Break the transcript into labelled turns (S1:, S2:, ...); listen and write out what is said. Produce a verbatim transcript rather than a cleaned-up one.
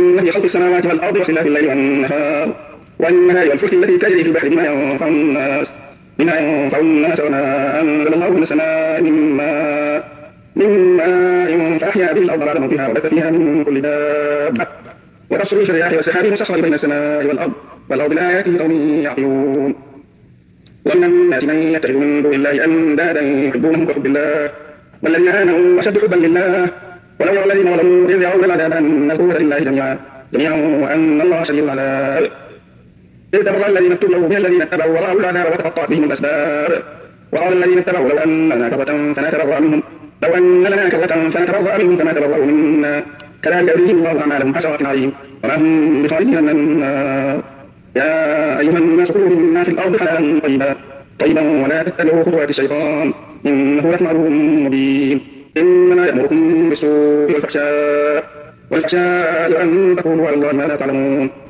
S1: إن في خلق السماوات والأرض واختلاف الليل والنهار والنهار والفلك التي تجري في البحر بما ينفع الناس بما ينفع الناس وما أنزل الله من السماء من ماء من ماء فأحيا به الأرض بعد موتها وبث فيها من كل دابة وتصريف الرياح والسحاب المسخر بين السماء والأرض والأرض لآيات لقوم يعقلون. ومن الناس من يتخذ من دون الله أندادا يحبونهم كحب الله والذين آمنوا أشد حبا لله ولو يرى الذين ظلموا إذ يرون العذاب أن القوة لله جميعا جميعا وأن الله شديد العذاب. إذ تبرأ الذين اتبعوا من الذين اتبعوا ورأوا العذاب وتقطعت بهم الأسباب وقال الذين اتبعوا لو أن لنا كرة فنتبرأ منهم لو أن لنا كرة فنتبرأ منهم كما تبرأوا منا كذلك يريهم الله أعمالهم حسرات عليهم وما هم بخارجين من النار. يا أيها الناس كلوا مما في الأرض حلالا طيبا طيبا ولا تتبعوا خطوات الشيطان إنه لكم عدو مبين. إنما يأمركم بالسوء والفحشاء والفحشاء وأن تقولوا على الله ما لا تعلمون.